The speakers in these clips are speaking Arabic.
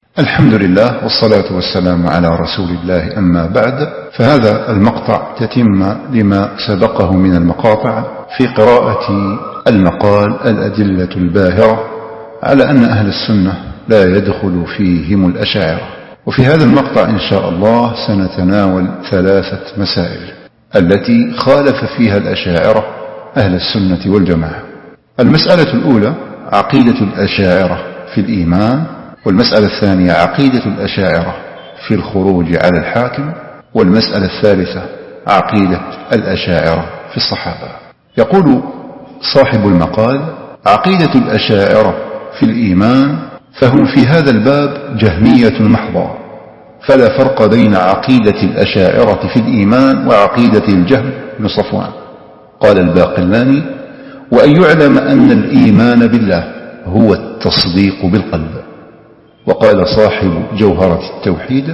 الحمد لله والصلاة والسلام على رسول الله، أما بعد، فهذا المقطع تتم لما سبقه من المقاطع في قراءة المقال الأدلة الباهرة على أن أهل السنة لا يدخل فيهم الأشاعرة. وفي هذا المقطع إن شاء الله سنتناول 3 مسائل التي خالف فيها الأشاعرة أهل السنة والجماعة. المسألة الأولى عقيدة الأشاعرة في الإيمان، والمسألة الثانية عقيدة الأشاعرة في الخروج على الحاكم، والمسألة الثالثة عقيدة الأشاعرة في الصحابة. يقول صاحب المقال: عقيدة الأشاعرة في الإيمان فهم في هذا الباب جهمية محضة، فلا فرق بين عقيدة الأشاعرة في الإيمان وعقيدة الجهم بن صفوان. قال الباقلاني: وأن يعلم أن الإيمان بالله هو التصديق بالقلب. وقال صاحب جوهرة التوحيد: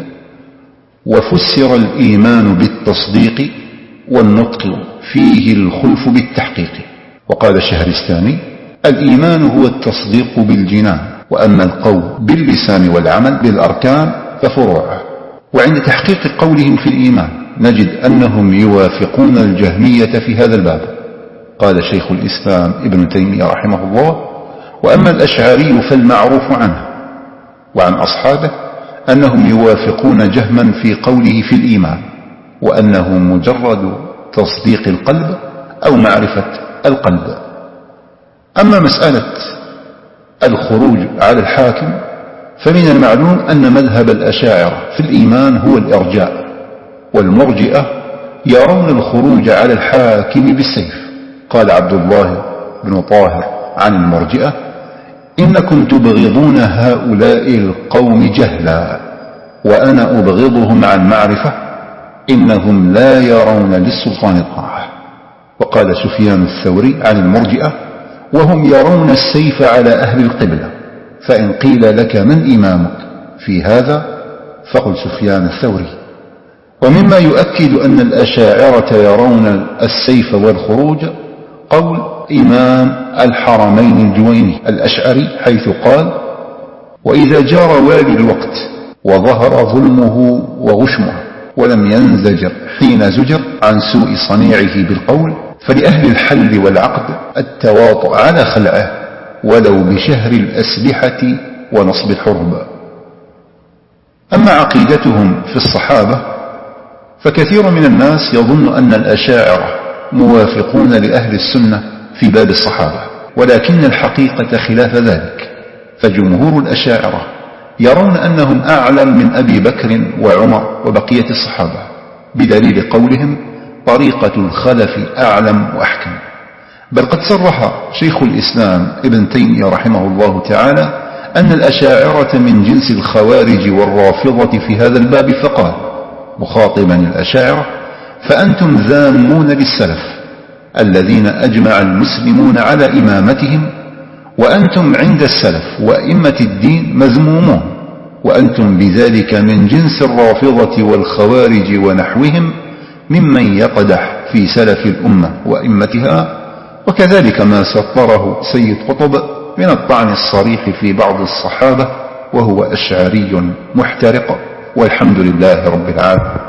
وفسر الإيمان بالتصديق والنطق فيه الخلف بالتحقيق. وقال الشهرستاني: الإيمان هو التصديق بالجنان، وأما القول باللسان والعمل بالأركان ففروع. وعند تحقيق قولهم في الإيمان نجد أنهم يوافقون الجهمية في هذا الباب. قال شيخ الإسلام ابن تيمية رحمه الله: وأما الأشعري فالمعروف عنه وعن أصحابه أنهم يوافقون جهما في قوله في الإيمان، وأنه مجرد تصديق القلب أو معرفة القلب. أما مسألة الخروج على الحاكم فمن المعلوم أن مذهب الأشاعرة في الإيمان هو الإرجاء، والمرجئة يرون الخروج على الحاكم بالسيف. قال عبد الله بن طاهر عن المرجئة: إنكم تبغضون هؤلاء القوم جهلا، وأنا أبغضهم عن معرفة، إنهم لا يرون للسلطان طاعة. وقال سفيان الثوري عن المرجئة: وهم يرون السيف على أهل القبلة، فإن قيل لك من إمامك في هذا فقل سفيان الثوري. ومما يؤكد أن الأشاعرة يرون السيف والخروج قول إمام الحرمين الجويني الأشعري، حيث قال: وإذا جار والي الوقت وظهر ظلمه وغشمه ولم ينزجر حين زجر عن سوء صنيعه بالقول، فلأهل الحل والعقد التواطؤ على خلعه ولو بشهر الأسلحة ونصب الحرب. أما عقيدتهم في الصحابة فكثير من الناس يظن أن الأشاعرة موافقون لأهل السنة في باب الصحابة، ولكن الحقيقة خلاف ذلك. فجمهور الأشاعرة يرون أنهم أعلم من أبي بكر وعمر وبقية الصحابة، بدليل قولهم: طريقة الخلف أعلم وأحكم. بل قد صرح شيخ الإسلام ابن تيمية رحمه الله تعالى أن الأشاعرة من جنس الخوارج والرافضة في هذا الباب، فقال مخاطبا الأشاعرة: فأنتم ذامون للسلف الذين أجمع المسلمون على إمامتهم، وأنتم عند السلف وأئمة الدين مذمومون، وأنتم بذلك من جنس الرافضة والخوارج ونحوهم ممن يقدح في سلف الأمة وأئمتها، وكذلك ما سطره سيد قطب من الطعن الصريح في بعض الصحابة، وهو أشعري محترق، والحمد لله رب العالمين.